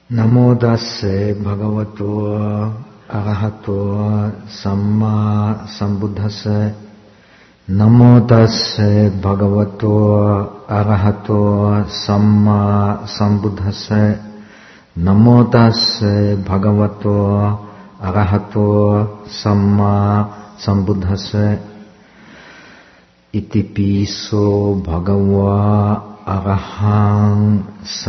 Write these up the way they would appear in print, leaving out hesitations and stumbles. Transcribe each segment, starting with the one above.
Namo Tassa Bhagavato Arahato Samma Sambuddhassa. Namo Tassa Bhagavato Arahato Samma Sambuddhassa. Namo Tassa Bhagavato Arahato Samma Sambuddhassa. Itipiso Bhagava Arahang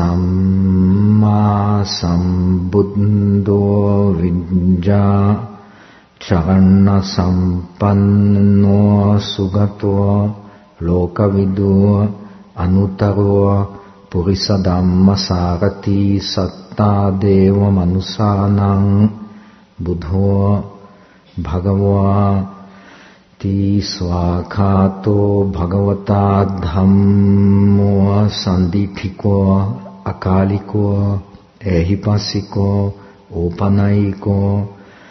Samma Sambuddho Vidya Charana Sampanno Sugato Lokavidu Anutaro Purisadhamma Sarati Satta Deva Manusanang Buddho Bhagava Ti Swakhato Bhagavata Dhammo Sandithiko Akaliko Ehipasiko Upanaiko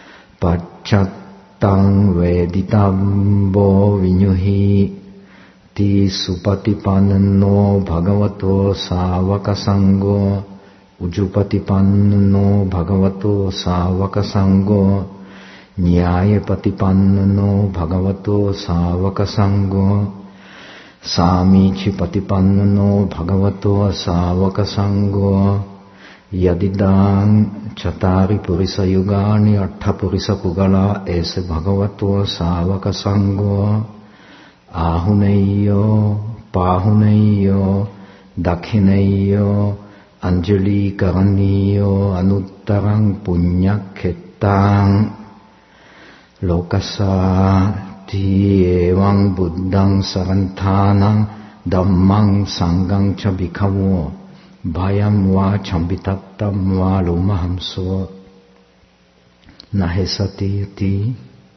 Pacchatang Veditambo Vinyuhi Ti Supatipanno Bhagavato Savakasango Ujupatipanno Bhagavato Savakasango Nyaya patipanno bhagavato savakasango Samichi patipanno bhagavato savakasango Yadidang chatari purisa yugani atta purisa pugala ese bhagavato savakasango Ahuneyo pahuneyo dakhineyo anjali karaniyo anuttarang punyakhetang Lokasa ti evang buddhang saranthanang dhammang sanghang cha bhikkhavo bhayam va chambitattam va lomahamso nahesati ti.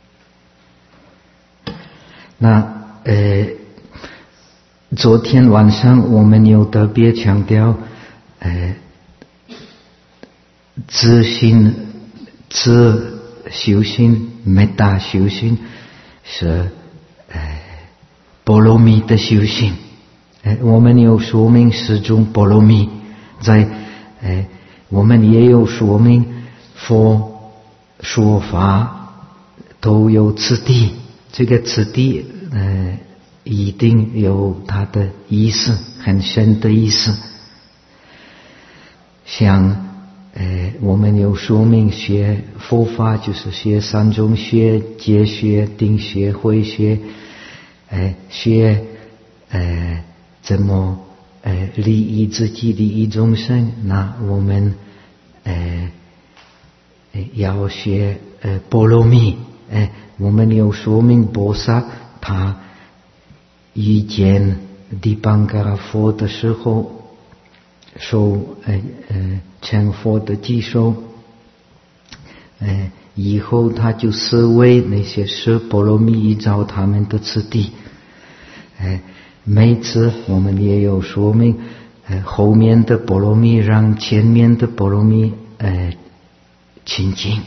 昨天晚上我们有特别强调自心自修行မေတ္တာ修行是波罗蜜的修行。我们有说明10种波罗蜜，在我们也有说明佛说法都有次第，这个次第一定有它的意思，很深的意思。像我们有说明学佛法就是学3种学，戒学、定学、慧学，学怎么利益自己、利益众生。那我们要学波罗蜜，我们有说明菩萨他遇见迪班嘎拉佛的时候受成佛的记受，以后他就思维那些是波罗蜜依照他们的次第。每次我们也有说明后面的波罗蜜让前面的波罗蜜亲近。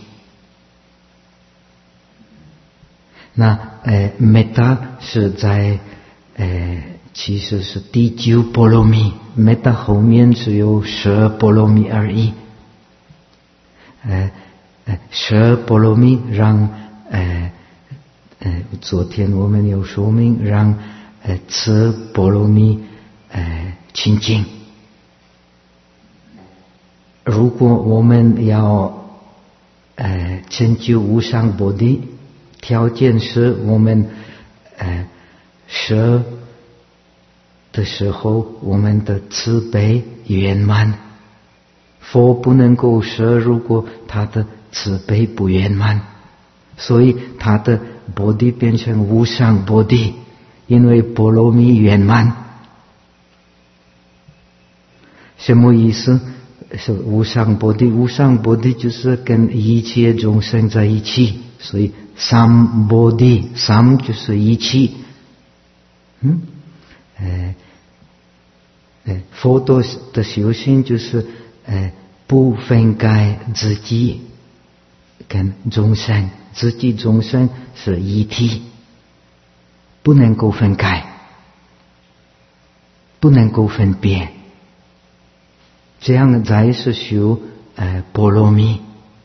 那မေတ္တာ是在其实是第9波罗蜜，မေตตา后面只有12波罗蜜而已。12波罗蜜让昨天我们有说明让此波罗蜜亲近。如果我们要成就无上菩提，条件是我们12的时候我们的慈悲圆满。佛不能够舍，如果他的慈悲不圆满，所以他的菩提变成无上菩提，因为波罗蜜圆满。什么意思？是无上菩提，无上菩提就是跟一切众生在一起，所以三菩提，三就是一起。佛陀的修行就是不分开自己跟众生，自己众生是一体，不能够分开，不能够分别，这样才是修波罗蜜，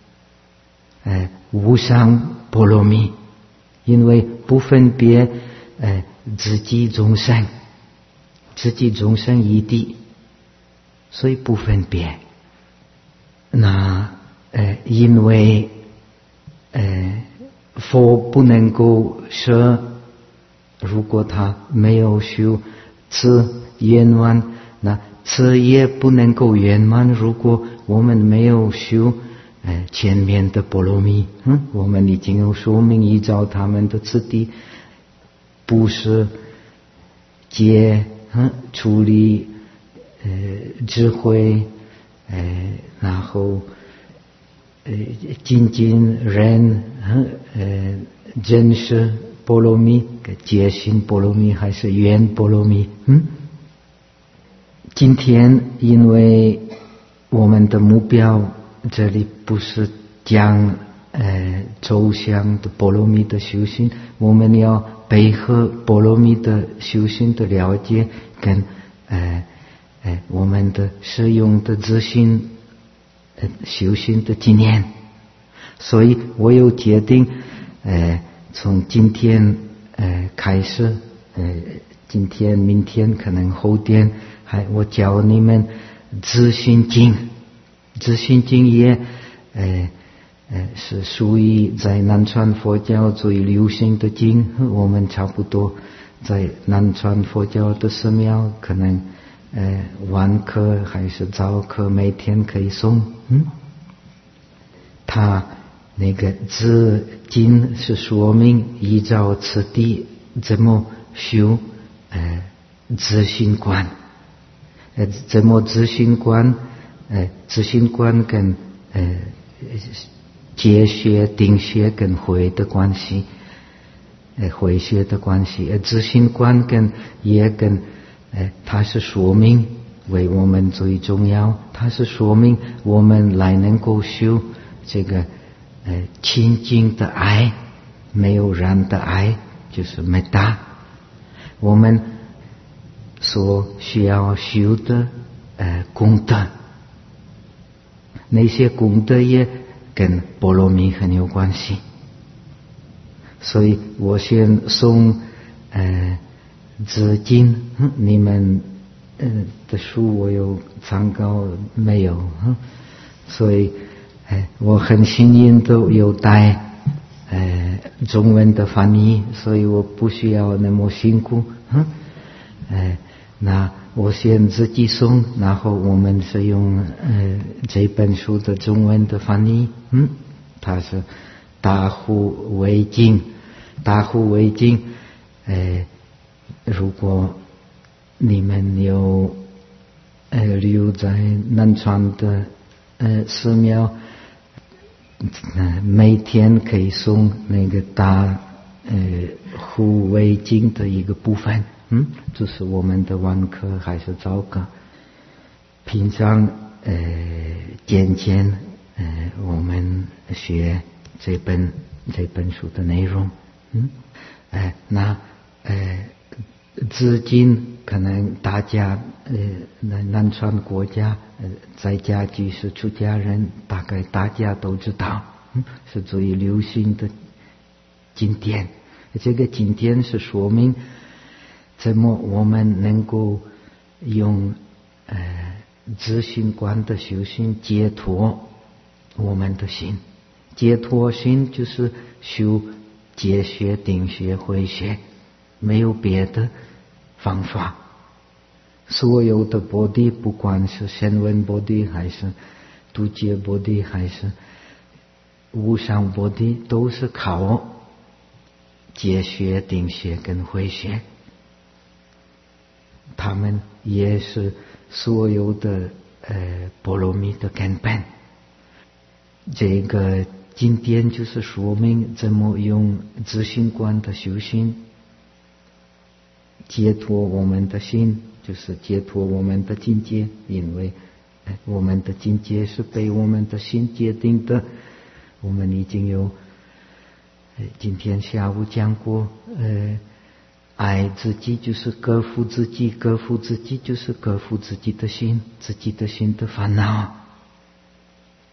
无上波罗蜜，因为不分别自己众生一地，所以不分别。那因为佛不能够说，如果他没有修此圆满，那此也不能够圆满。如果我们没有修前面的波罗蜜，我们已经有说明，依照他们的次第，布施、戒、处理、智慧，然后精进忍，真实波罗蜜、戒心波罗蜜还是圆波罗蜜？今天因为我们的目标这里不是讲抽象的波罗蜜的修行，我们要配合波罗蜜的修行的了解跟我们的实用的自信修行的经验，所以我有决定从今天开始，今天、明天可能后天，我教你们自信经。自信经也是属于在南传佛教最流行的经，我们差不多在南传佛教的寺庙可能晚课还是早课每天可以诵。他那个自经是说明依照次第怎么修自信观，怎么自信观，自信观跟戒学、定学跟慧的关系，慧学的关系，自信观也跟它是说明为我们最重要，它是说明我们来能够修这个清净的爱，没有染的爱，就是梅达。我们所需要修的功德，那些功德也跟波罗蜜很有关系。所以我先诵自经，你们的书我有参考没有？所以我很幸运都有带中文的翻译，所以我不需要那么辛苦。那我先自己诵，然后我们是用这本书的中文的翻译。它是大护卫经。大护卫经如果你们有留在南传的寺庙，每天可以诵那个大护卫经的一个部分。这是我们的晚课还是早课？平常渐渐我们学这本书的内容。那至今可能大家南传国家在家居士出家人，大概大家都知道，是最流行的经典。这个经典是说明怎么我们能够用自信观的修行解脱我们的心。解脱心就是修戒学、定学、慧学，没有别的方法。所有的波提，不管是声闻波提还是度戒波提还是无上波提，都是靠戒学、定学跟慧学。他们也是所有的波罗蜜的根本。这个经典就是说明怎么用自信观的修行解脱我们的心，就是解脱我们的境界，因为我们的境界是被我们的心界定的。我们已经有今天下午讲过，爱自己就是克服自己，克服自己就是克服自己的心，自己的心的烦恼。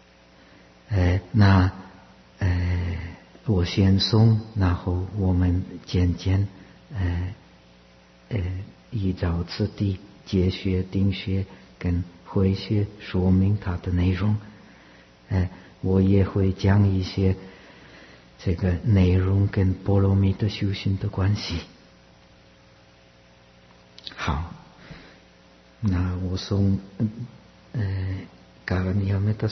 那我先诵，然后我们渐渐依照次第结学、定学跟回学说明它的内容。我也会讲一些这个内容跟波罗蜜的修行的关系。好，那我诵Karaniya-metta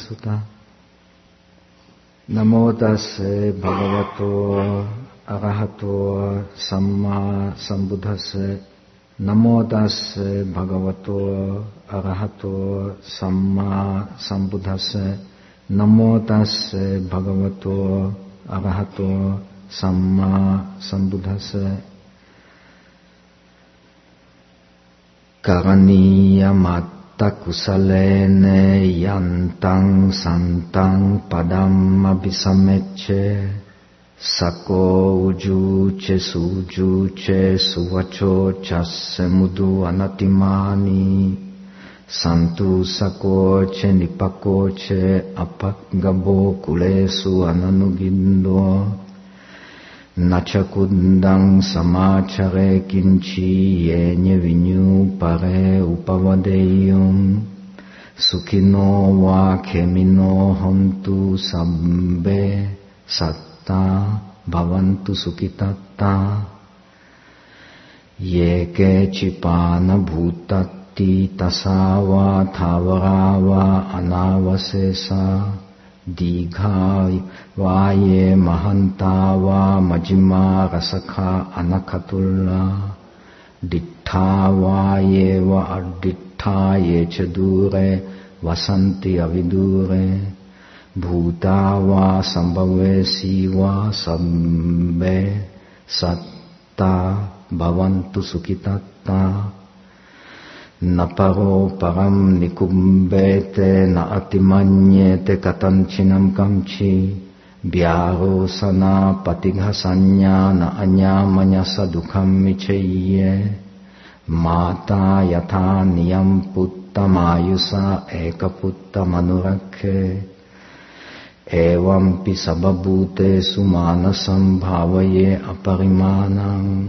Sutta。Namo tassa bhagavato arahato samma sambuddhassa. Namo tassa bhagavato arahato samma sambuddhassa. Namo tassa bhagavato arahato samma sambuddhassa. Karaniya-matta kusalene yantang santang padam abhisamecce. Sako ujuce sujuce suvacho chasse mudu anatimani. Santu sakoce nipakoce apagabo kulesu ananugindo. Nachakundang samachare kinchi yenye vinyu pare upavadeyum. Sukino wa kemino hontu sabbe satta bhavantu sukitatta. Yeke chipana bhutatti tasava thavarava anavasesa. Digha vaye mahantava majima rasakha anakatulla. Dittha vaye va adittha ye chadure vasanti avidure. Bhuta va sambhave siva sabbe satta bhavantu sukitatta. Naparo param nikumbete na atimanyete katanchinam kamchi. Byaro sana patighasanya na anyamanyasa dukham micheye. Mata yatha niyam putta mayusa ekaputta manurakhe. Evampi sababhute sumanasam bhavaye aparimanam.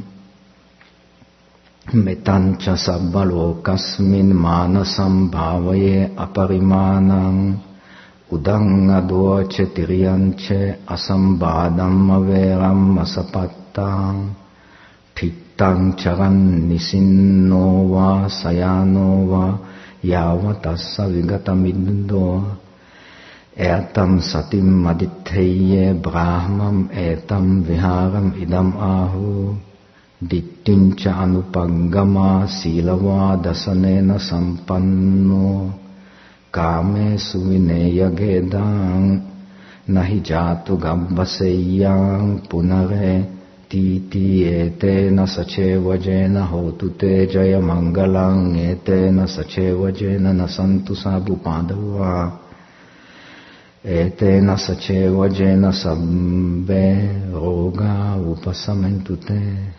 Metancha sabbalokasmin manasam bhavaye aparimanam. Udang adoce tiriyanche asambadam averam asapattam. Pittang charan nisinno va sayano va yavatassa vigatamindo. Etam satim aditheye brahmam etam viharam idam ahu. Dittincha anupangama silava dasanena sampanno. Kame suvineya gedang nahi jatu gabbaseyang punare. Titi etena saceva jena hotu te jaya mangalang. Etena saceva jena nasantu sabu padava. Etena saceva jena sabbe roga upasamentu te.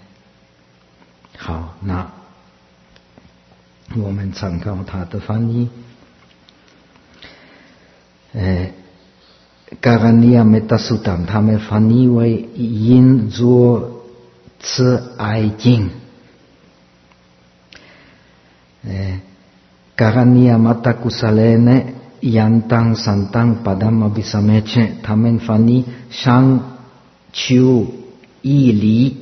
好，那我们参考他的翻译。Karaniya-metta Sutta 他们翻译为应作慈爱经。Karaniya-metta kusalene yantang santang padam abhisamecce 他们翻译上求义理。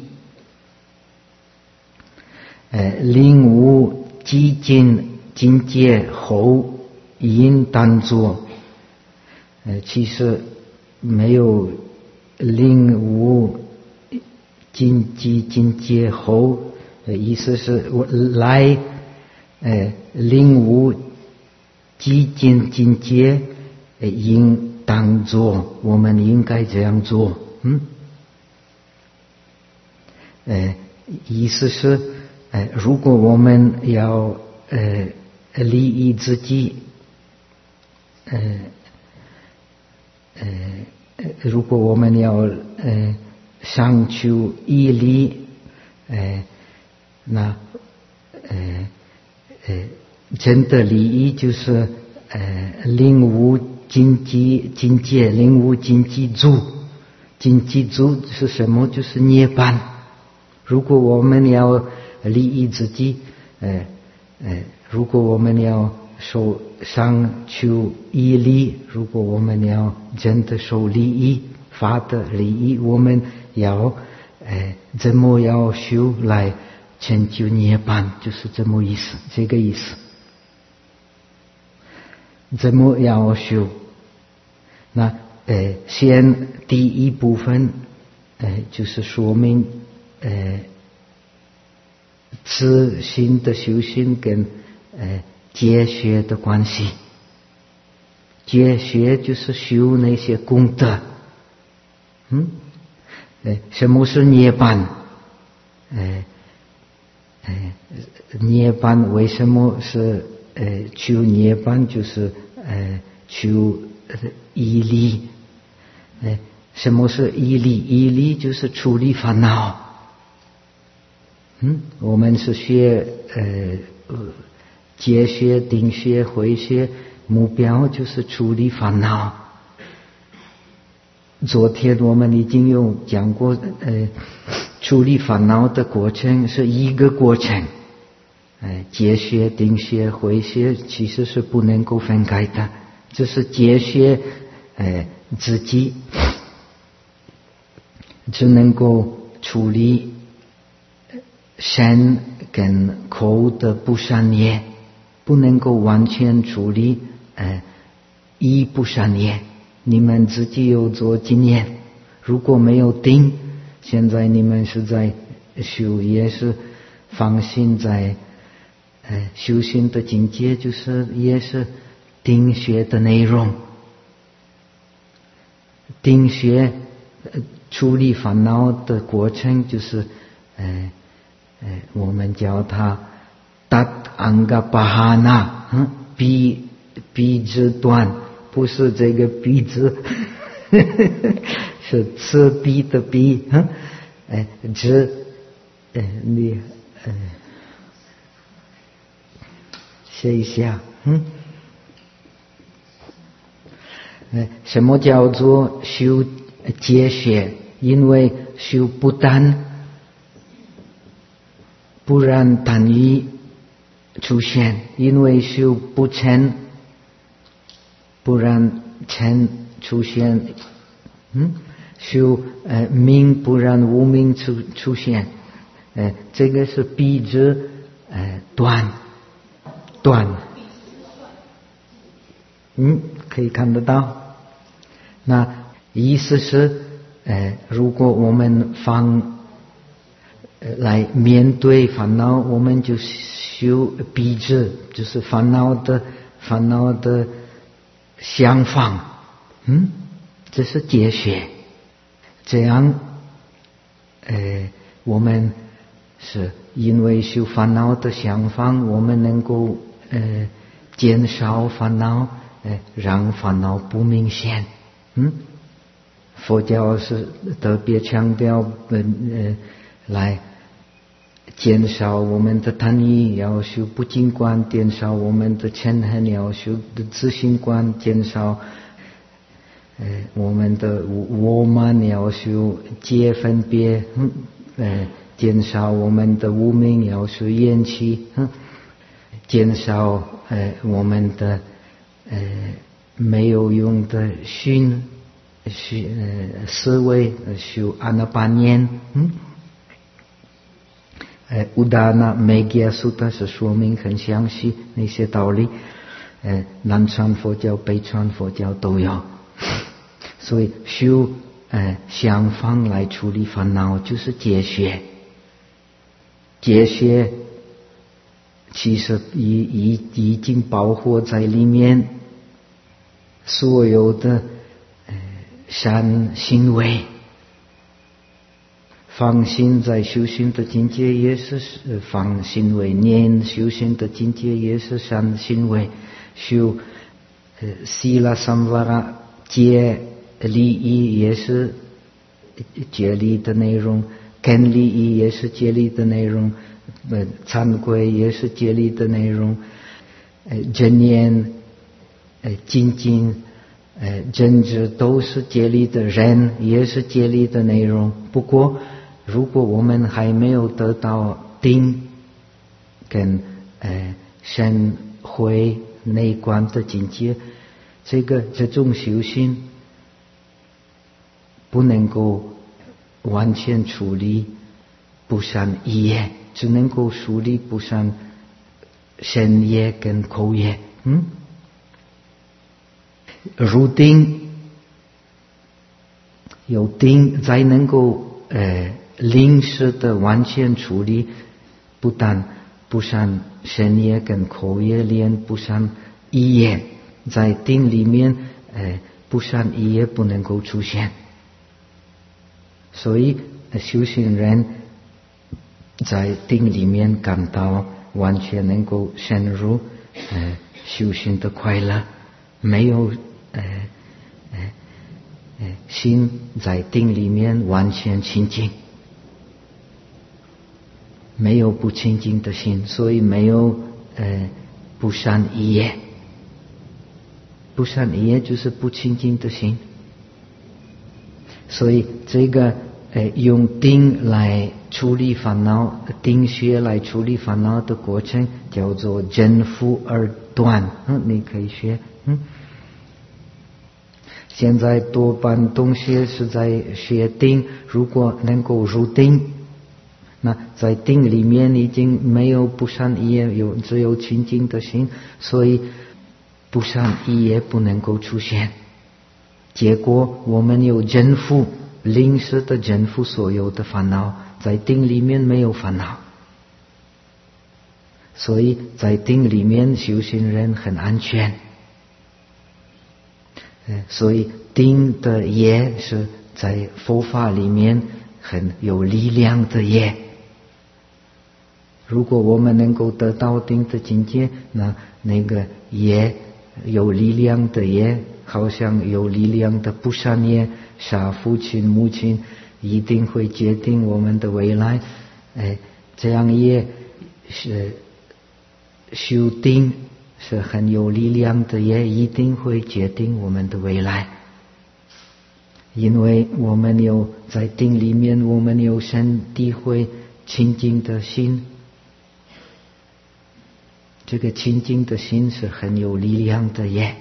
领悟极尽境界后应当作。其实没有领悟极尽境界后，意思是我来领悟极尽境界应当做，我们应该这样做。意思是如果我们要利益自己，如果我们要想求义理，那真的利益就是领悟经界，领悟经济住。经济住是什么？就是涅槃。如果我们要利益自己，如果我们要受上求义利，如果我们要真的受利益，法的利益，我们要怎么要修来成就涅槃，就是这么意思，这个意思。怎么要修？那先第一部分就是说明自心的修行跟结学的关系。结学就是修那些功德。什么是涅槃？涅槃为什么是求涅槃？就是求义利。什么是义利？义利就是处理烦恼。我们是学结学、定学、慧学，目标就是处理烦恼。昨天我们已经有讲过，处理烦恼的过程是一个过程。结学、定学、慧学其实是不能够分开的，这是结学自己只能够处理身跟口的不善业，不能够完全处理一不善业。你们自己有做经验，如果没有定，现在你们是在修，也是放心在修行的境界，就是也是定学的内容。定学处理烦恼的过程，就是我们叫它 tat anga pahana， 鼻子断，不是这个鼻子是刺鼻的鼻。你写一下。什么叫做修结学？因为修不单，不让单一出现；因为修不成，不让成出现。修名不让无名出现。这个是鼻子断。可以看得到。那意思是如果我们来面对烦恼，我们就修鼻子，就是烦恼的相反。这是结学。这样我们是因为修烦恼的相反，我们能够减少烦恼，让烦恼不明显。佛教是特别强调来减少我们的贪欲，要修不净观；减少我们的嗔恨，要修的自性观；减少我们的我慢，要修戒分别；减少我们的无明，要修厌弃；减少我们的没有用的思维，修阿那般念。乌达那梅吉亚苏达是说明很详细那些道理。南传佛教、北传佛教都有。所以修相反来处理烦恼，就是结学。结学其实已经包括在里面所有的善行为。放心在修行的境界也是放行为，念修行的境界也是善行为。修sila samvara 戒利益也是戒律的内容，肯利益也是戒律的内容，惭愧也是戒律的内容，真言精进政治都是戒律的，人也是戒律的内容。不过如果我们还没有得到定跟神会内观的境界，这种修行不能够完全处理不善业，只能够处理不善身业跟口业。入定有定才能够临时的完全处理不但不善身业跟口业，连不善意业，在定里面不善意业不能够出现。所以修行人在定里面感到完全能够深入修行的快乐，没有心在定里面完全清净，没有不清净的心，所以没有不善意业。不善意业就是不清净的心。所以这个用定来处理烦恼，定学来处理烦恼的过程叫做正负而断。你可以学。现在多半同学是在学定，如果能够入定，那在定里面已经没有不善意业，只有清净的心，所以不善意业不能够出现。结果我们有正负，临时的正负所有的烦恼，在定里面没有烦恼，所以在定里面修行人很安全。所以定的业是在佛法里面很有力量的业。如果我们能够得到定的境界，那个业有力量的业，好像有力量的不善业，杀父亲母亲，一定会决定我们的未来。这样业是修定是很有力量的，也一定会决定我们的未来。因为我们有在定里面，我们有身体会清净的心，这个清净的心是很有力量的业。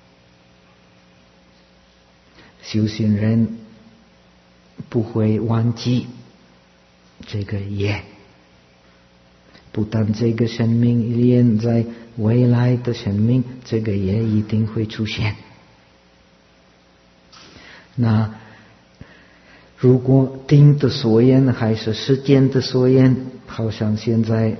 修行人不会忘记这个业，不但这个生命，连在未来的生命，这个业一定会出现。那如果定的所言还是时间的所言，好像现在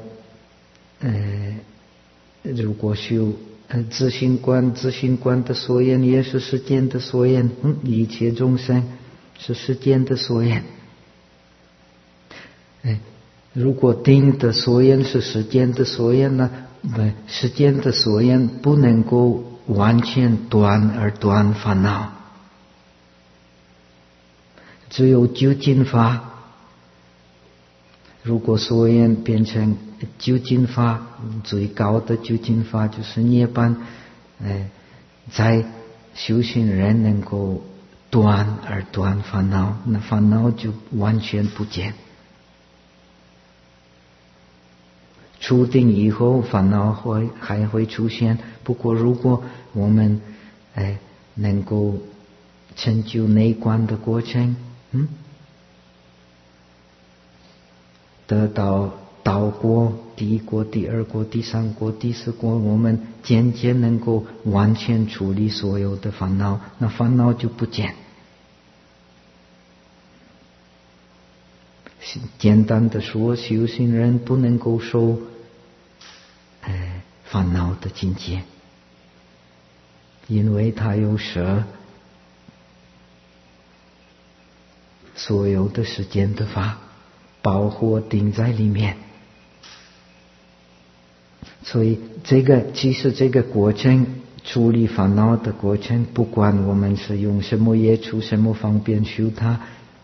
如果修自信观的所言也是时间的所言，一切众生是时间的所言。如果定的所言是时间的所言呢，时间的所言不能够完全断而断烦恼，只有究竟法。如果所言变成究竟法，最高的究竟法就是涅槃，在修行人能够断而断烦恼，那烦恼就完全不见。出定以后烦恼还会出现，不过如果我们能够成就内观的过程，得到道果，第一果、第二果、第三果、第四果，我们渐渐能够完全处理所有的烦恼，那烦恼就不见。简单的说，修行人不能够受烦恼的境界，因为他有舍所有的时间的法保护定在里面。所以其实这个过程，处理烦恼的过程，不管我们是用什么业处什么方便修它，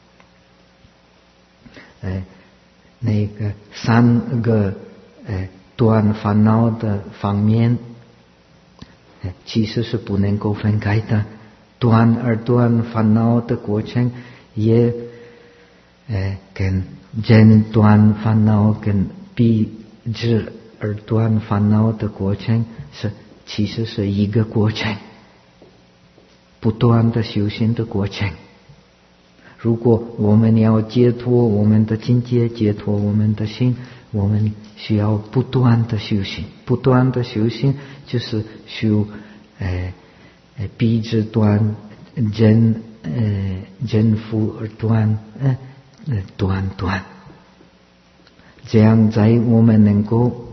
那个三个断烦恼的方面其实是不能够分开的。 断烦恼的过程，也跟人断烦恼跟彼止而断烦恼的过程其实是一个过程，不断的修行的过程。如果我们要解脱我们的境界，解脱我们的心，我们需要不断的修行。不断的修行就是修彼止断人夫而断断，这样在我们能够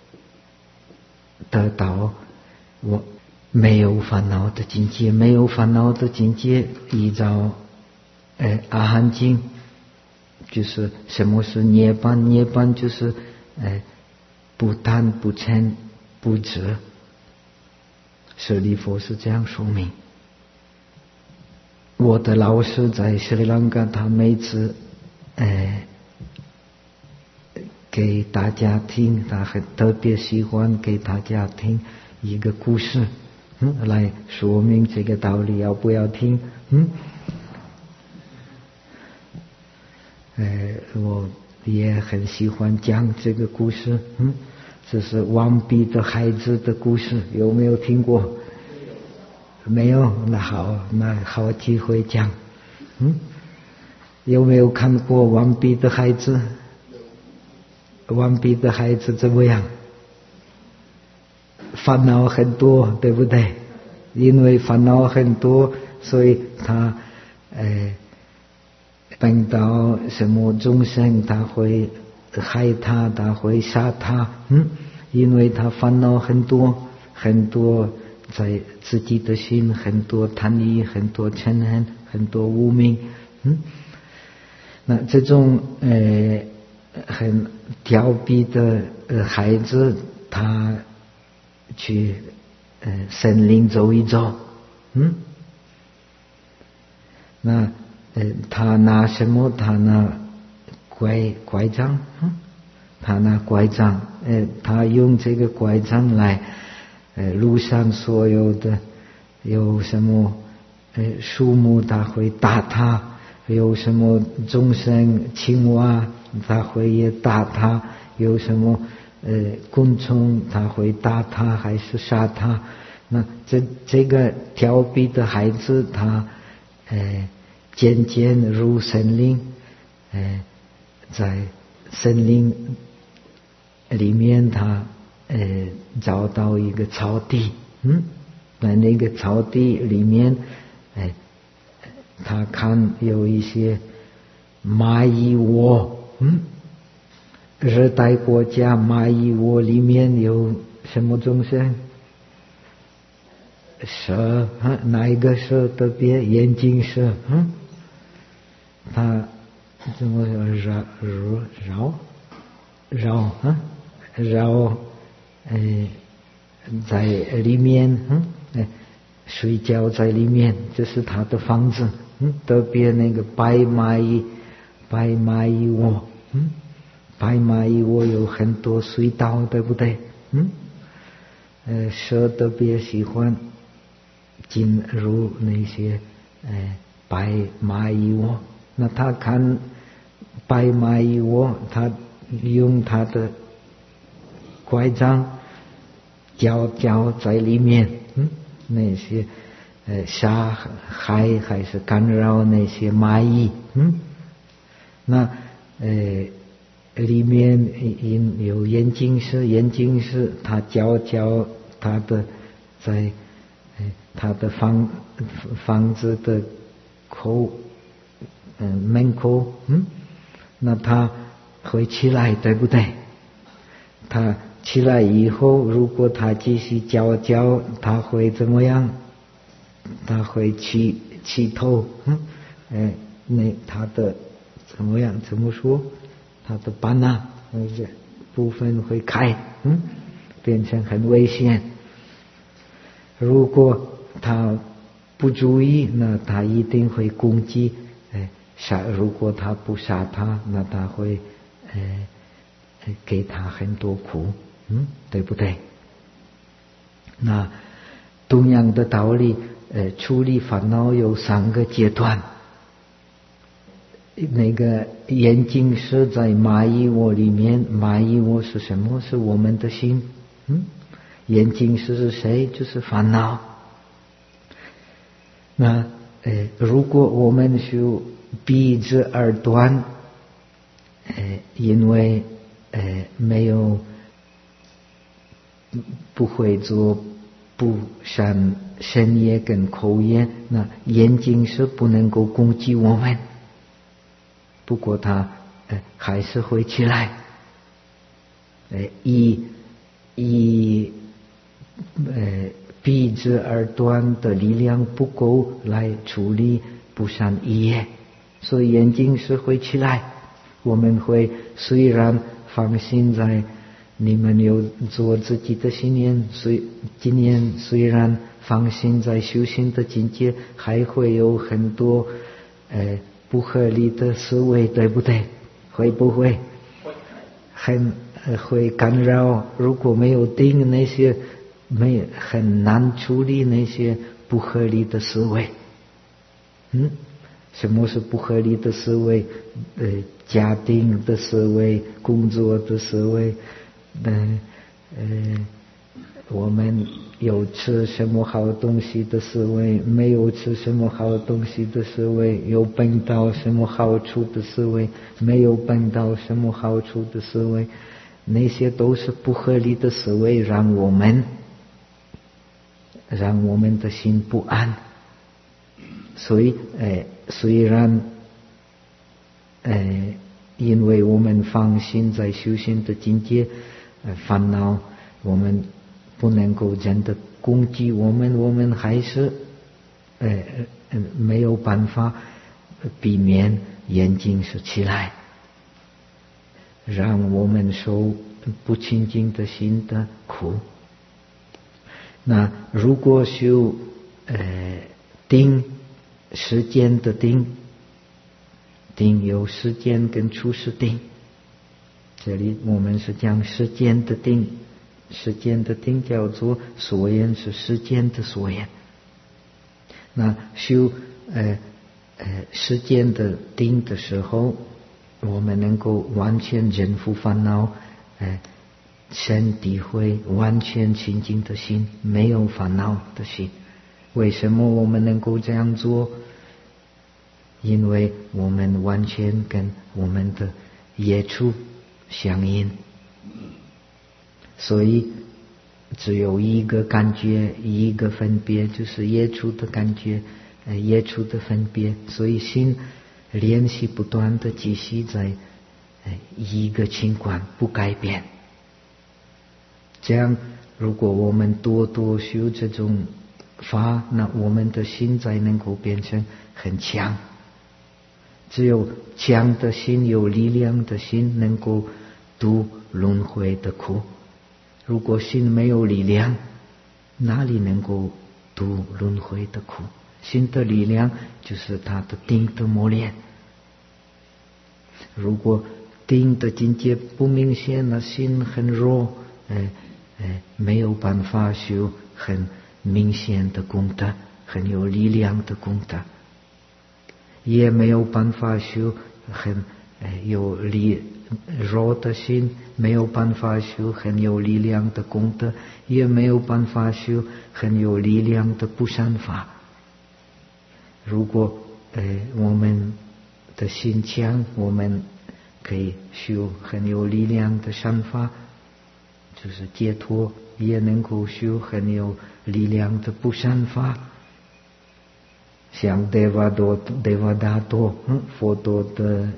得到我没有烦恼的境界。没有烦恼的境界，依照阿含经，就是什么是涅槃？涅槃就是不贪不嗔不执。舍利弗是这样说明。我的老师在斯里兰卡，他每次给大家听，他很特别喜欢给大家听一个故事，来说明这个道理，要不要听？我也很喜欢讲这个故事，这是王弼的孩子的故事，有没有听过？没有？那好机会讲。有没有看过王弼的孩子？王弼的孩子怎么样？烦恼很多，对不对？因为烦恼很多，所以他碰到什么众生，他会害他，他会杀他，因为他烦恼很多，很多在自己的心，很多贪欲，很多嗔恨，很多无明，那这种很调皮的孩子，他去森林走一走，那他拿什么？他拿拐杖，他拿拐杖，他用这个拐杖来路上所有的有什么树木，他会打他；有什么众生青蛙，他会也打他；有什么昆虫，他会打他还是杀他。那这个调皮的孩子，他渐渐入森林，在森林里面他找到一个草地，在那个草地里面他看有一些蚂蚁窝，热带国家蚂蚁窝里面有什么众生？蛇，哪一个蛇特别？眼镜蛇，他怎么绕在里面，睡觉在里面，这是他的房子。特别那个白蚂蚁窝，白蚂蚁窝有很多隧道，对不对？蛇特别喜欢进入那些白蚂蚁窝。那他看白蚂蚁窝，他用他的拐杖搅在里面，那些杀害还是干扰那些蚂蚁，那里面有眼镜蛇，他搅他的在他的房子的门口，那他会起来，对不对？他起来以后，如果他继续搅，他会怎么样？他会起头，那他的怎么样？怎么说？他的斑那些部分会开，变成很危险。如果他不注意，那他一定会攻击。如果他不杀他，那他会给他很多苦，对不对？那同样的道理， 处理烦恼有3个阶段。那个眼睛是在蚂蚁窝里面，蚂蚁窝是什么？是我们的心。眼睛是谁？就是烦恼。那如果我们修鼻子耳端，因为没有不会做不善身业跟口业，那眼睛是不能够攻击我们，不过它还是会起来。鼻子耳端的力量不够来处理不善业，所以眼睛是会起来。我们会虽然放心在你们有做自己的信念，虽然放心在修行的境界，还会有很多不合理的思维，对不对？会不会？会干扰。如果没有定那些，很难处理那些不合理的思维。什么是不合理的思维？家庭的思维，工作的思维，我们有吃什么好东西的思维，没有吃什么好东西的思维，有碰到什么好处的思维，没有碰到什么好处的思维，那些都是不合理的思维，让我们的心不安。所以虽然因为我们放心在修行的境界，烦恼我们不能够真的攻击我们还是没有办法避免眼睛是起来，让我们受不清净的心的苦。那如果修定，时间的定有时间跟出世定，这里我们是讲时间的定，时间的定叫做所言，是时间的所言。那修时间的定的时候，我们能够完全征服烦恼，身体会完全清净的心，没有烦恼的心。为什么我们能够这样做？因为我们完全跟我们的业处相应，所以只有一个感觉，一个分别，就是业处的感觉，业处的分别。所以心练习不断的继续在一个情况不改变。这样如果我们多多修这种法，那我们的心才能够变成很强。只有强的心，有力量的心，能够度轮回的苦。如果心没有力量，哪里能够度轮回的苦？心的力量就是它的定的磨练。如果定的境界不明显，那心很弱，没有办法修很明显的功德，很有力量的功德，也没有办法修很有弱的心，没有办法修很有力量的功德，也没有办法修很有力量的不善法。如果我们的心强，我们可以修很有力量的善法，就是解脱，也能够修很有力量的不善法。像德瓦达多，佛陀的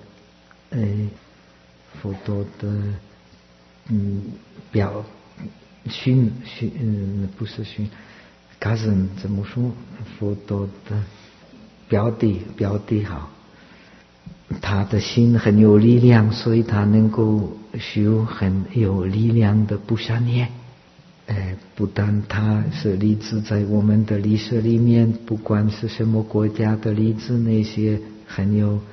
表训，不是训，cousin怎么说？佛陀的表弟好，他的心很有力量，所以他能够修很有力量的不善业。不但他是例子，在我们的历史里面，不管是什么国家的例子，那些很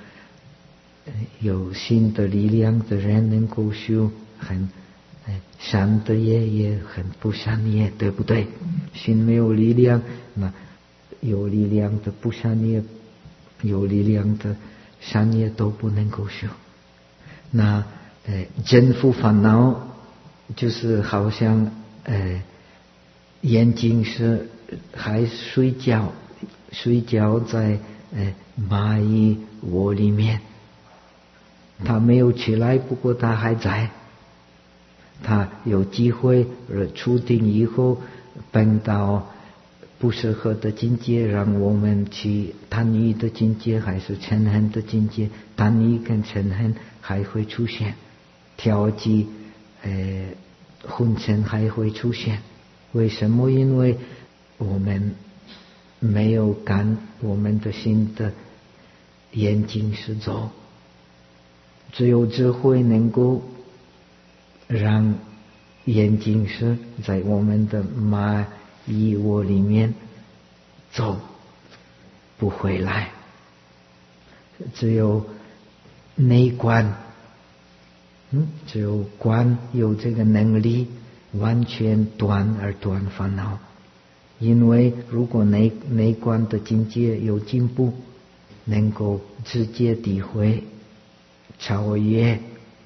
有心的力量的人，能够修很善的业，也很不善业，对不对？心没有力量，那有力量的不善业，有力量的善业都不能够修。那征服烦恼就是好像眼睛是还睡觉在蚂蚁窝里面，他没有起来，不过他还在。他有机会出定以后奔到不适合的境界，让我们去贪欲的境界还是嗔恨的境界，贪欲跟嗔恨还会出现，调剂昏沉还会出现。为什么？因为我们没有赶我们的心的眼睛是走，只有智慧能够让眼睛是在我们的蚂蚁窝里面走不回来。只有内观，只有观有这个能力完全断烦恼。因为如果内观的境界有进步，能够直接体会超越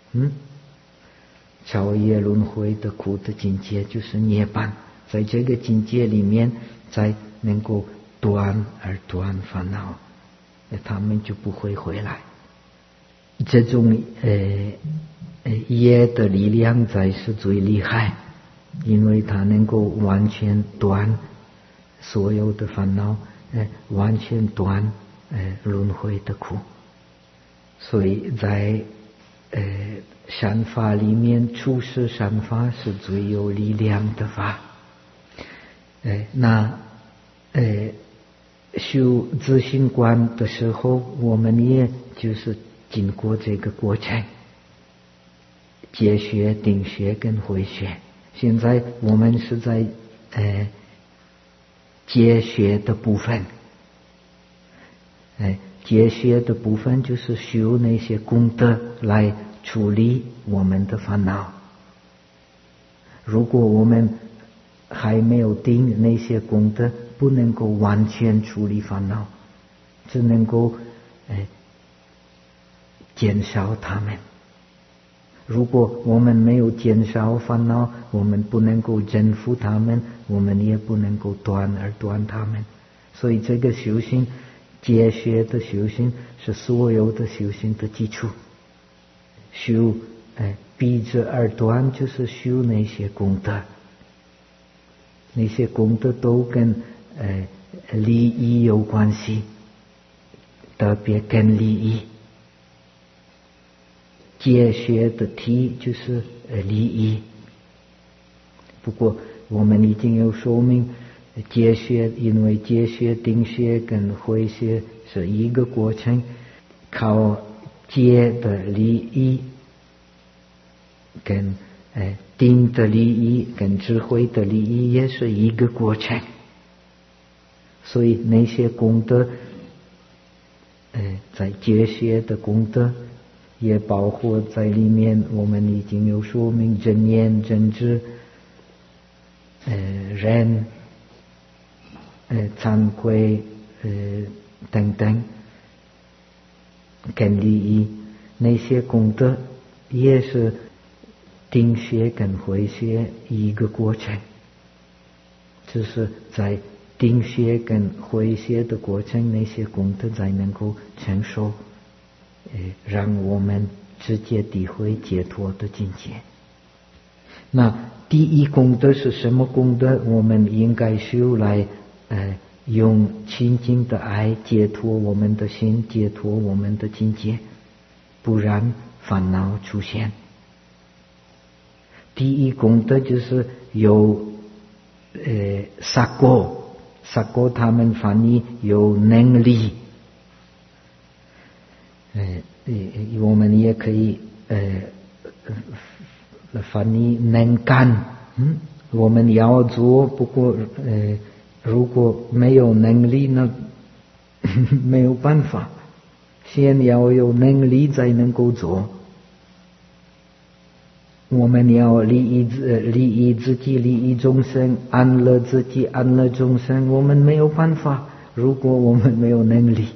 轮回的苦的境界，就是涅槃。在这个境界里面才能够断烦恼，他们就不会回来。这种业的力量才是最厉害，因为它能够完全断所有的烦恼，完全断轮回的苦。所以在善法里面，处世善法是最有力量的法。那修自性观的时候，我们也就是经过这个过程，结学、定学跟回学。现在我们是在结学的部分。结学的部分就是修那些功德来处理我们的烦恼。如果我们还没有定那些功德，不能够完全处理烦恼，只能够减少它们。如果我们没有减少烦恼，我们不能够征服它们，我们也不能够断它们。所以这个修行，结学的修行是所有的修行的基础。修鼻子耳断就是修那些功德，那些功德都跟利益有关系，特别跟利益。结学的体就是利益。不过我们已经有说明，结学因为结学、定学跟回学是一个过程，靠结的利益跟定的利益跟智慧的利益也是一个过程。所以那些功德在结学的功德也包括在里面。我们已经有说明真言、真知、忍、惭愧等等跟利益，那些功德也是定学跟回学一个过程。就是在定学跟回学的过程，那些功德才能够成熟，让我们直接体会解脱的境界。那第一功德是什么功德？我们应该修来用清净的爱解脱我们的心，解脱我们的境界，不然烦恼出现。第一功德就是有萨果他们翻译有能力，我们也可以翻译能干。我们要做，不过如果没有能力呢，没有办法。先要有能力才能够做。我们要利益自己，利益众生，安乐自己，安乐众生。我们没有办法， 如果我们没有能力，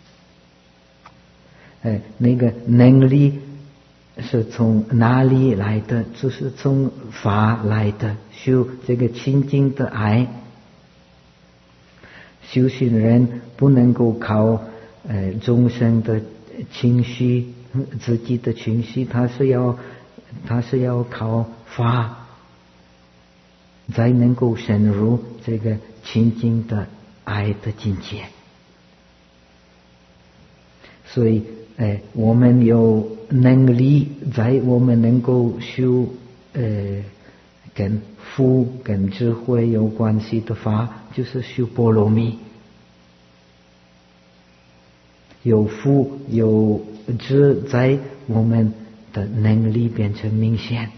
那个能力是从哪里来的？就是从法来的，修这个清净的爱。修行人不能够靠众生的情绪，自己的情绪，他是要靠法，才能够深入这个清净的爱的境界。所以我们有能力，在我们能够修跟福跟智慧有关系的法，就是修波罗蜜。有福有智，在我们的能力变成明显。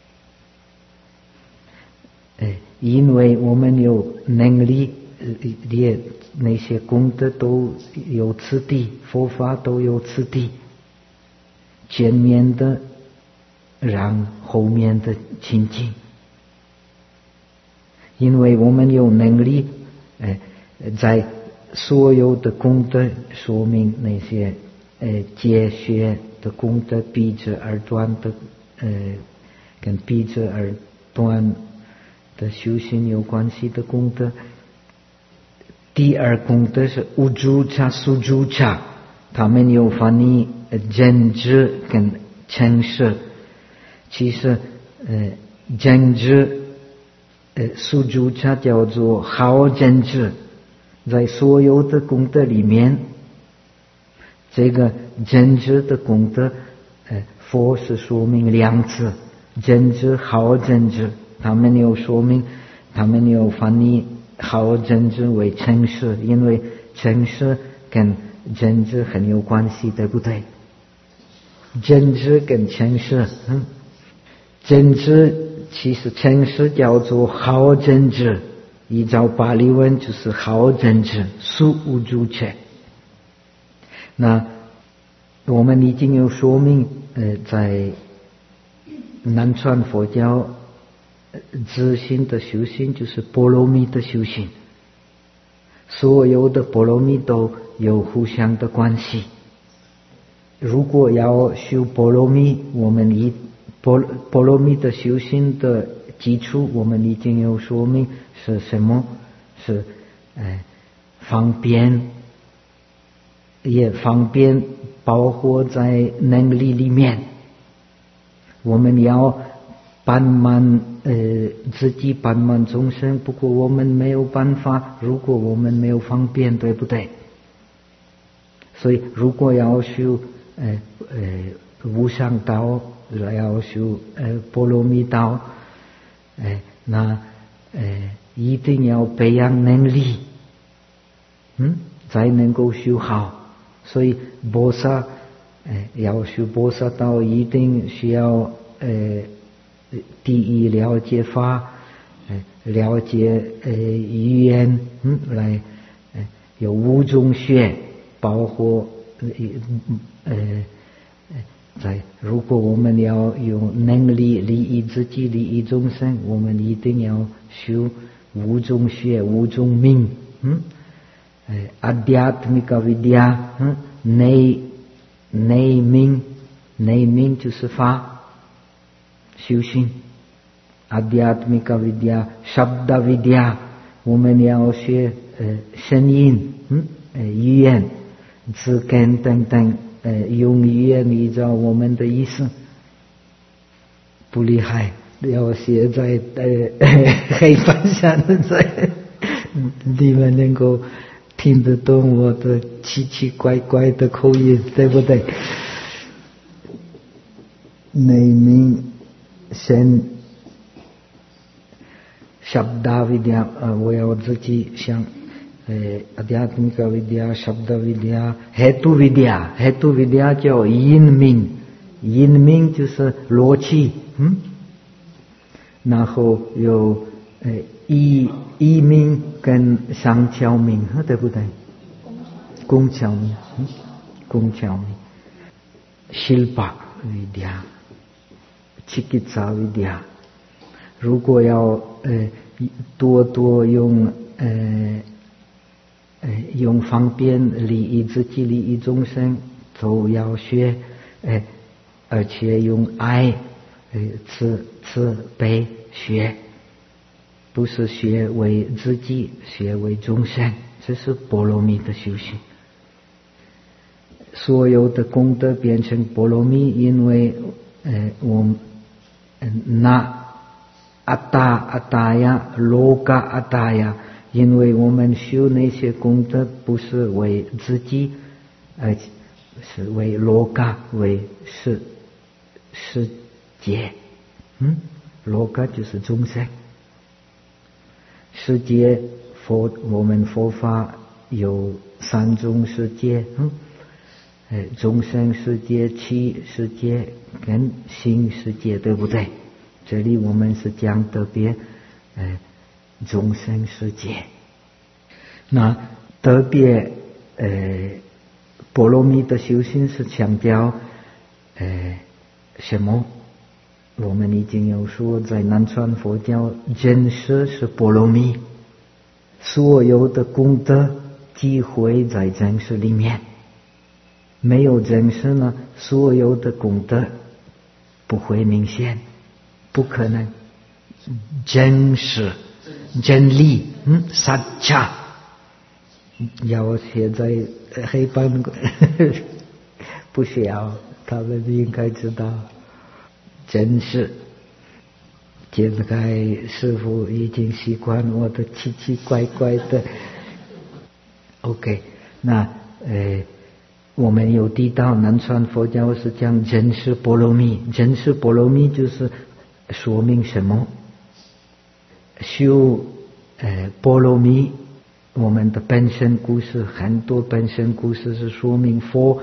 因为我们有能力，也那些功德都有次第，佛法都有次第，前面的让后面的清净。因为我们有能力，在所有的功德说明那些结学的功德，闭着而断的跟闭着而断的修行有关系的功德。第二功德是无住茶、苏住茶，他们有翻译真知跟诚实。其实真知苏住茶叫做好真知，在所有的功德里面，这个真知的功德，佛是说明两次，真知好真知，他们有说明，他们有翻译好真知为诚实，因为诚实跟真知很有关系，对不对？真知跟诚实，真知其实诚实叫做好真知，依照巴利文就是好真知，苏无住切。那我们已经有说明，在南传佛教，自性的修行就是波罗蜜的修行，所有的波罗蜜都有互相的关系。如果要修波罗蜜，我们以波罗蜜的修行的基础，我们已经有说明是什么？是方便，也方便包括在能力里面。我们要帮忙自己帮忙众生，不过我们没有办法，如果我们没有方便，对不对？所以如果要修无上道，要修波罗蜜道，那一定要培养能力，才能够修好。所以菩萨要修菩萨道，一定需要第一了解法，了解语言，来有五种学，包括如果我们要有能力利益自己、利益众生，我们一定要修五种学、五种命。Adhyatmika Vidya，内命就是法修行。Adhyatmika Vidya、Shabda Vidya，我们要学声音、语言、字根等等，用语言依照我们的意思，不厉害，要写在黑板上，在你们能够听得懂我的奇奇怪怪的口音，对不对？内名先Shabda Vidya，我要自己想。Adhyatmika Vidya、Shabda Vidya、Hetu Vidya，Hetu Vidya叫因明，因明就是逻辑，然后有意明跟商巧明，对不对？工巧明，工巧明。Shilpa Vidya、Chikitsa Vidya，如果要多用用方便利益自己利益众生都要学，而且用爱慈悲学，不是学为自己，学为众生，这是波罗蜜的修行。所有的功德变成波罗蜜，因为我们那阿达呀，罗嘎阿达呀，因为我们修那些功德不是为自己，而是为罗嘎，为世界。罗嘎就是众生。世界我们佛法有3种世界，众生世界、器世界跟心世界，对不对？这里我们是讲特别众生世界。那特别波罗蜜的修行是强调什么？我们已经有说，在南传佛教，真实是波罗蜜，所有的功德集会在真实里面。没有真实呢，所有的功德不会明显，不可能。真实、真理，萨恰，要写在黑板，不需要，他们应该知道。真实，现在师父已经习惯我的奇奇怪怪的。OK， 那我们有提到南传佛教是讲真实波罗蜜，真实波罗蜜就是说明什么？修波罗蜜，我们的本身故事，很多本身故事是说明佛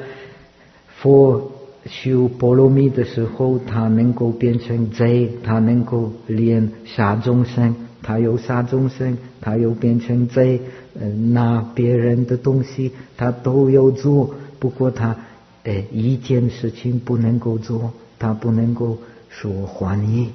修波罗蜜的时候，他能够变成贼，他能够连杀众生，他有杀众生，他有变成贼，拿别人的东西，他都有做。不过他一件事情不能够做，他不能够说欢喜，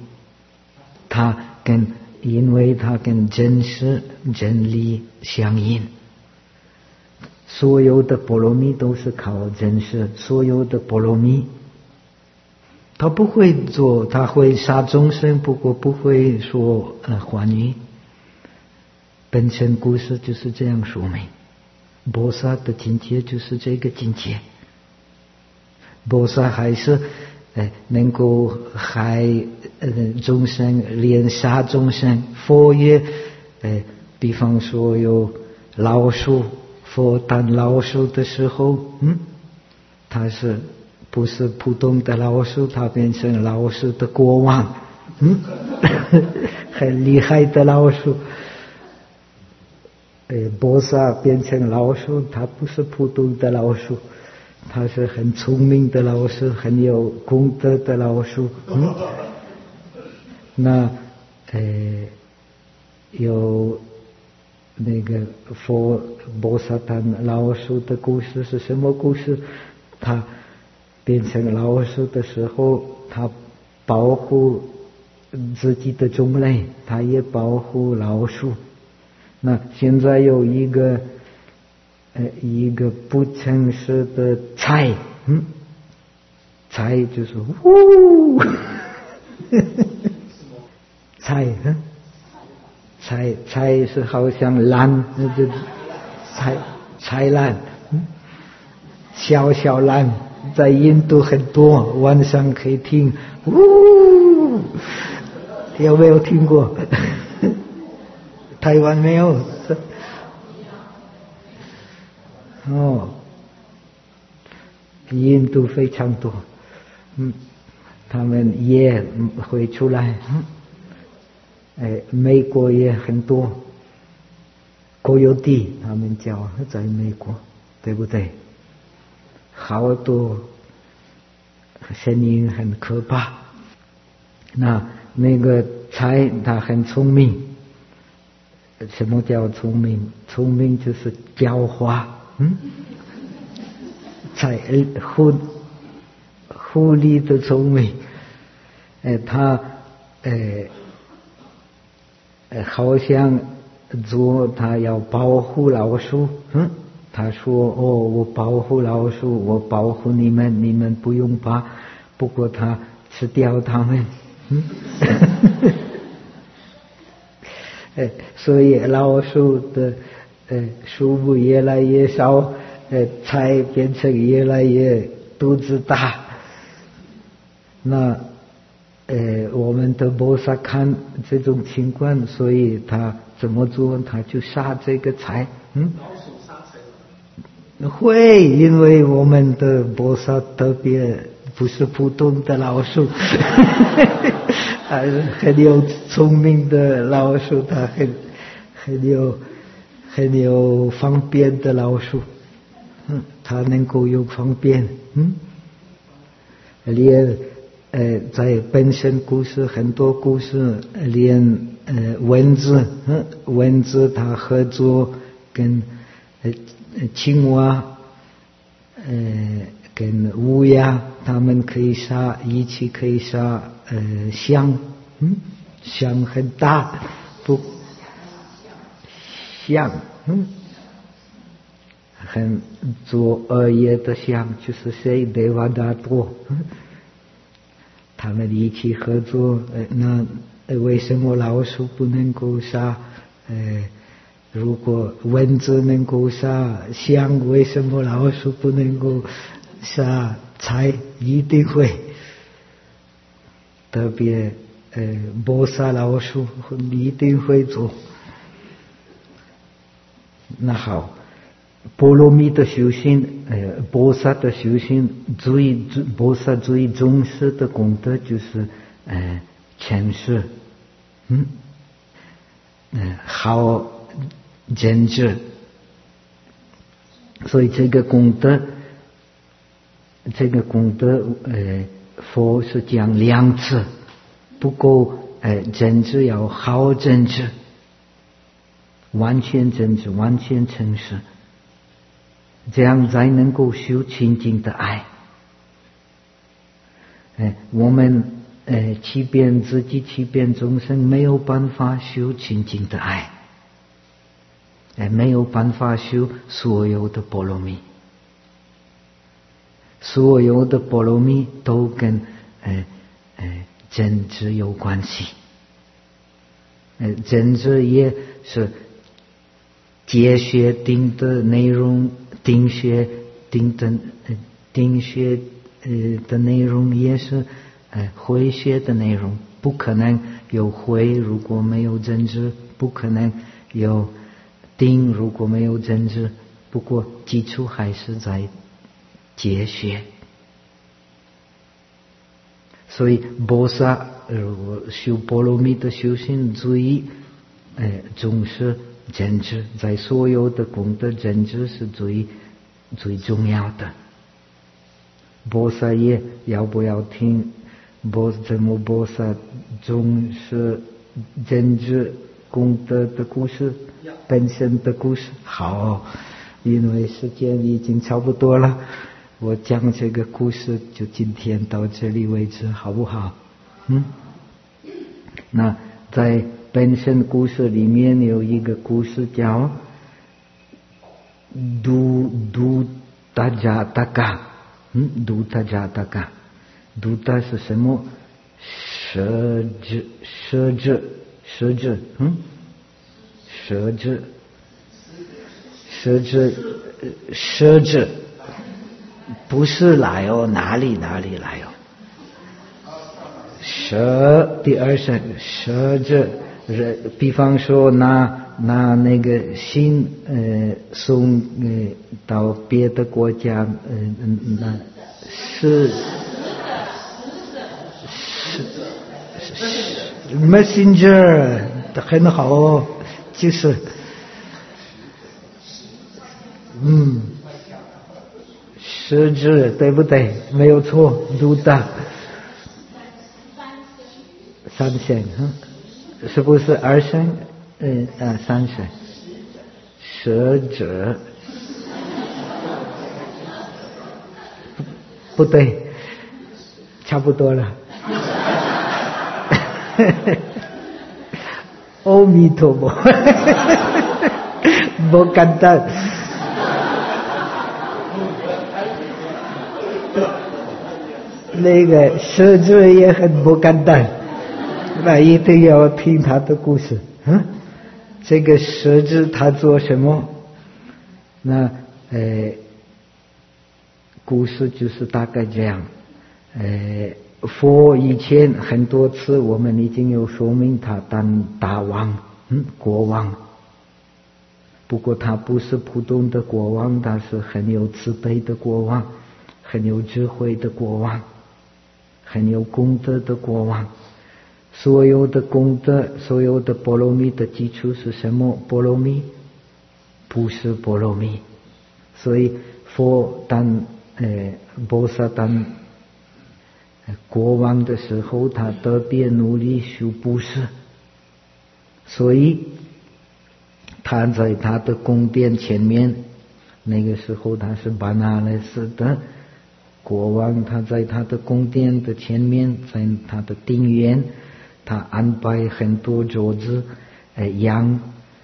因为他跟真实真理相应。所有的波罗蜜都是靠真实，所有的波罗蜜他不会做，他会杀众生，不过不会说欢喜。本身故事就是这样说明，菩萨的境界就是这个境界。菩萨还是能够害众生，连杀众生。佛也比方说有老鼠，佛打老鼠的时候，他是不是普通的老鼠，他变成老鼠的国王，很厉害的老鼠。菩萨变成老鼠，他不是普通的老鼠，他是很聪明的老鼠，很有功德的老鼠。那有那个佛菩萨谈老鼠的故事是什么故事？他变成老鼠的时候，他保护自己的种类，他也保护老鼠。那现在有一个不诚实的财，财就是财是好像蓝，那就财蓝，小蓝，在印度很多，晚上可以听，有没有听过？台湾没有。印度非常多，他们也会出来，美国也很多，Coyote他们叫在美国，对不对？好多声音很可怕。那个财他很聪明。什么叫聪明？聪明就是狡猾，狐狸的聪明，他好像做他要保护老鼠，他说我保护老鼠，我保护你们，你们不用怕，不过他吃掉他们，所以老鼠的数目越来越少，才变成越来越肚子大。那我们的菩萨看这种情况，所以他怎么做？他就杀这个财。老鼠杀财会，因为我们的菩萨特别不是普通的老鼠，还是很有聪明的老鼠，他很有方便的老鼠，他能够有方便，连在本身故事很多故事，连蚊子它合作跟青蛙跟乌鸦，它们可以杀，一起可以杀象，象很大，不象很做恶业的象，就是谁Deva达多。他们一起合作，那为什么老鼠不能够杀？如果蚊子能够杀象，为什么老鼠不能够杀财？一定会，特别不杀老鼠，一定会做。那好。波罗蜜的修行，菩萨的修行，菩萨最重视的功德就是谦虚，好坚持。所以这个功德，佛是讲2次，不够坚持要好坚持，完全坚持，完全诚实。这样才能够修清净的爱。我们欺骗自己，欺骗众生，没有办法修清净的爱，没有办法修所有的波罗蜜。所有的波罗蜜都跟真知有关系。真知也是戒学定的内容。定学的内容也是慧学的内容，不可能有慧如果没有真知，不可能有定如果没有真知。不过基础还是在戒学。所以菩萨如果修波罗蜜的修行，最重视真知，在所有的功德，真知是最重要的。菩萨也要不要听怎么菩萨重视真知功德的故事，本身的故事？好，因为时间已经差不多了，我讲这个故事就今天到这里为止，好不好？那在本身故事里面有一个故事叫杜达迦达嘎，杜达迦达嘎，杜达是什么？蛇子，不是来哦，哪里来哦？蛇第二声，蛇子。比方说拿那个信送到别的国家，那是 messenger 很好，就是狮子对不对？没有错，读的三声，是不是2声？3声，蛇子不对，差不多了。 阿弥陀佛，不简单。那个狮子也很不简单，那一定要听他的故事。这个狮子他做什么？那故事就是大概这样。佛以前很多次我们已经有说明他当大王，国王。不过他不是普通的国王，他是很有慈悲的国王，很有智慧的国王，很有功德的国王。所有的功德，所有的波罗蜜的基础是什么？波罗蜜不是波罗蜜。所以佛当菩萨当国王的时候，他特别努力修布施，所以他在他的宫殿前面，那个时候他是巴拿勒斯的国王，他在他的宫殿的前面，在他的庭院，他安排很多桌子，羊，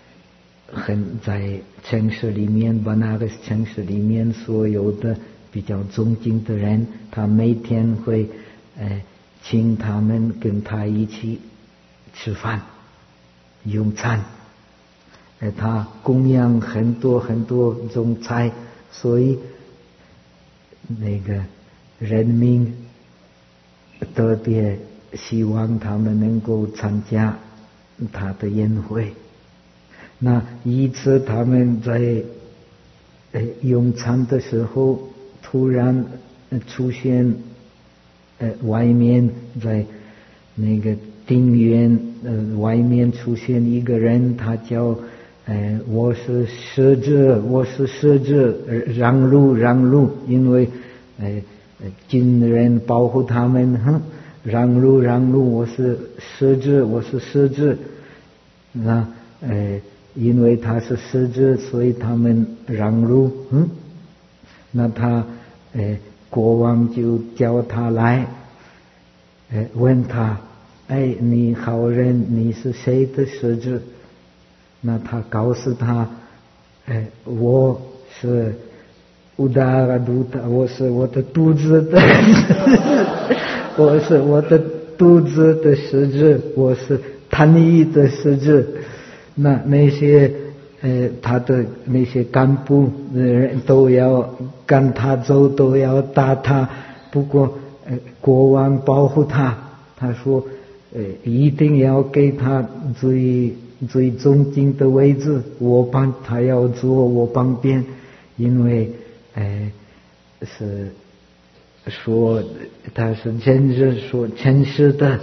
在城市里面，巴拿勒斯城市里面所有的比较尊敬的人，他每天会请他们跟他一起吃饭用餐。他供养很多很多种菜，所以那个人民特别希望他们能够参加他的宴会。那一次他们在用餐的时候，突然出现外面在那个庭院外面出现一个人，他叫我是狮子，我是狮子，让路让路，因为军人保护他们，让路让路，我是狮子，我是狮子。那因为他是狮子，所以他们让路。那他国王就叫他来，问他，你好人，你是谁的狮子？那他告诉他，我是乌达拉杜达，我是我的肚子的我是我的肚子的狮子，我是贪欲的狮子。那些他的那些干部的人都要赶他走，都要打他。不过国王保护他，他说一定要给他最中间的位置，他要坐我旁边，因为是说他是真是说诚实的，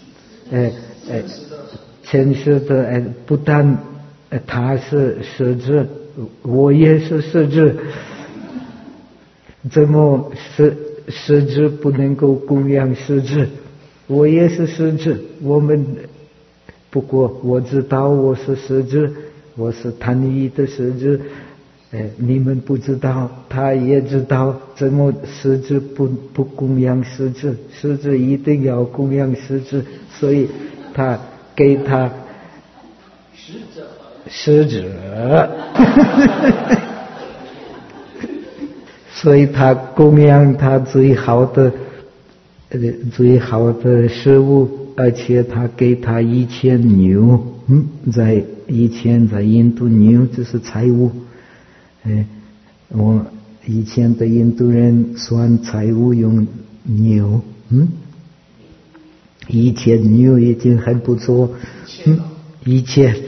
诚实的，不但他是狮子，我也是狮子，怎么狮子不能够供养狮子？我也是狮子，不过我知道我是狮子，我是贪欲的狮子，你们不知道，他也知道，怎么狮子不供养狮子？狮子一定要供养狮子，所以他给他狮子所以他供养他最好的食物，而且他给他1000牛，以前在印度牛就是财物，我以前的印度人算财物用牛，1000牛已经很不错，1000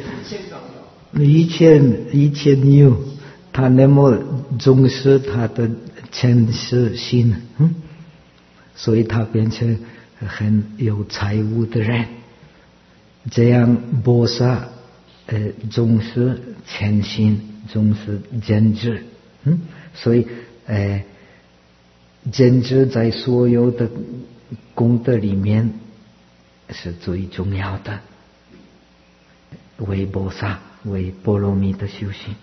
牛，他那么重视他的诚实心，所以他变成很有财物的人。这样菩萨重视诚信，重视真知，所以真知在所有的功德里面是最重要的，为菩萨，为波罗蜜的修行。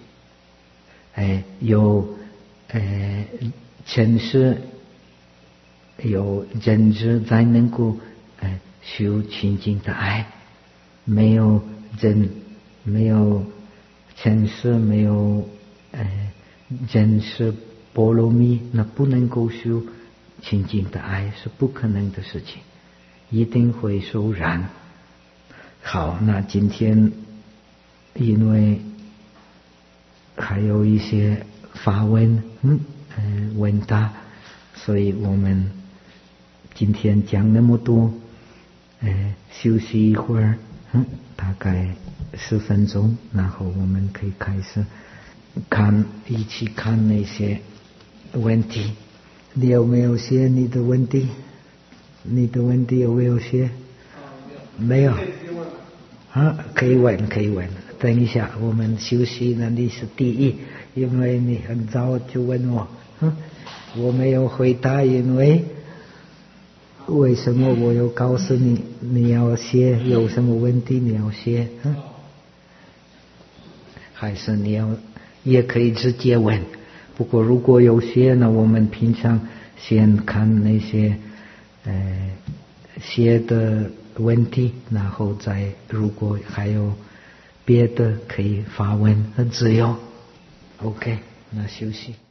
有诚实，有真知，才能够修清净的爱。没有真没有前世，没有真是波罗蜜，那不能够修清净的爱，是不可能的事情，一定会受染。好，那今天因为还有一些发问问答，所以我们今天讲那么多，休息一会儿，大概10分钟，然后我们可以开始一起看那些问题。你有没有写你的问题？你的问题有没有写？没有。可以问，可以问。等一下，我们休息，那你是第一，因为你很早就问我，我没有回答，因为为什么我有告诉你，你要写，有什么问题你要写，还是你要也可以直接问。不过如果有些呢，我们平常先看那些写的问题，然后再如果还有别的可以发问，很自由。OK， 那休息。